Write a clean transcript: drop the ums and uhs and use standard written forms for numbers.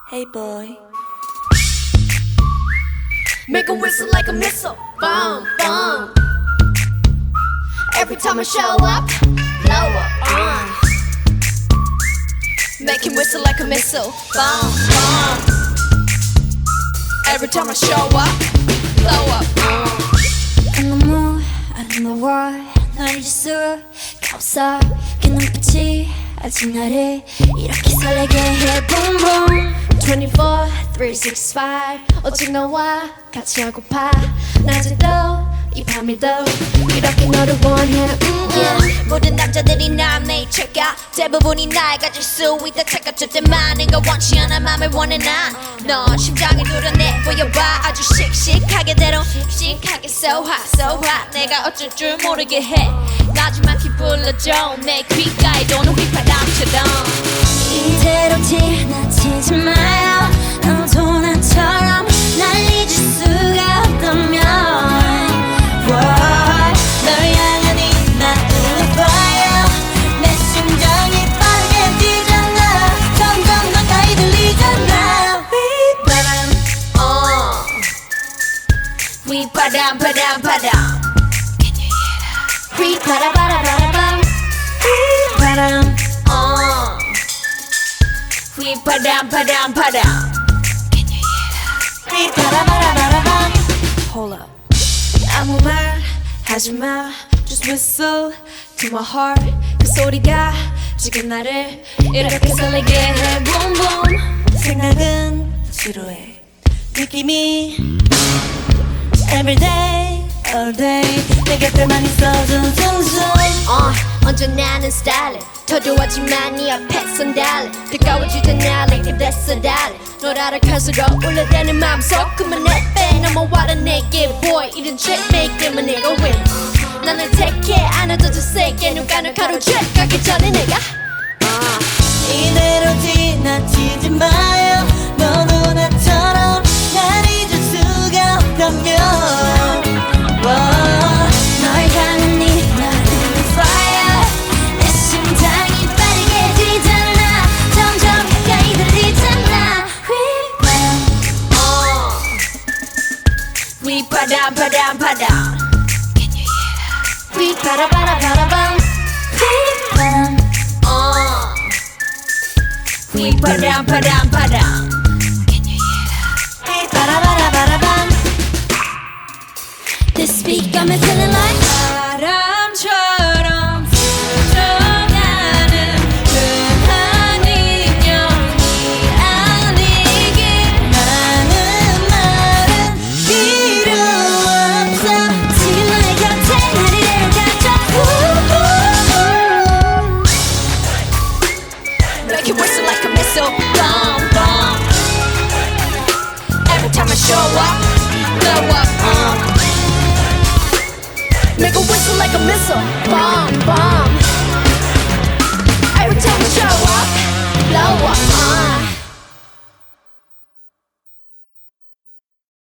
Hey boy. Make a whistle like a missile, boom, boom. Every time I show up, blow up, Make him whistle like a missile, boom, boom. Every time I show up, blow up, In the mood, out in the world 널 잊을 수가 없어 그 눈빛이 아직 나를 이렇게 설레게 해 Boom boom 24, 365 오직 너와 같이 하고파 낮에도 이 밤에도 이렇게 너를 원해 모든 남자들이 날 check out 대부분이 날 가질 수 있다 착각할 때 많은 걸 원치 않아 맘을 원해 난넌 심장을 누려내 보여봐 아주 씩씩하게 대로 씩씩하게 so hot 내가 어쩔 줄 모르게 해 나지막히 불러줘 내 귓가에 도는 휘파람처럼 이대로 지나치지 마요 너도 나처럼 날 잊을 수가 없다면 널 향한 이 마음을 봐요 내 심장이 빠르게 뛰잖아 점점 가까이 들리잖아 휘바람 바람 Can you hear that? 휘바라바라바라밤 휘바람 휘바람 바람 Can you hear that? 휘바라바라바라밤 Hold up. 아무 말 하지마 Just whistle to my heart 그 소리가 지금 나를 이렇게 설레게 해 Boom boom 생각은 지루해. 느낌이 Everyday, all day 내 곁에만 있어준 순순. 언제나는 스타일링 터도하지만 네 앞에선 달래 뜨거워지던 날이 그랬어 달래 널 알아갈수록 울려대는 마음속 그만해 넘어와라 내게 boy 이런 checkmate 때문에 내가 win 나는 택해 안아줘도 세게 누가 널 가로채 가기 전에 내가 이대로 지나치지 마요. 너도 나처럼 날 잊을 수가 없다면 널 향한 이 마음은 fire 내 심장이 빠르게 뛰잖아 점점 가까이 들리잖아 휘바람 바람 Can you hear that? 휘바라바라바라밤 휘바람 휘바람 바람 Can you hear that? 바라바라바라밤. This beat got me feeling like 바람처럼 스쳐가는 그 인연이 아니길 많은 말은 필요 없어. 지금 나의 곁에 나를 데려가줘 Make it whistle like a missile Boom boom Every time I show up Blow up Make it whistle like a missile Boom boom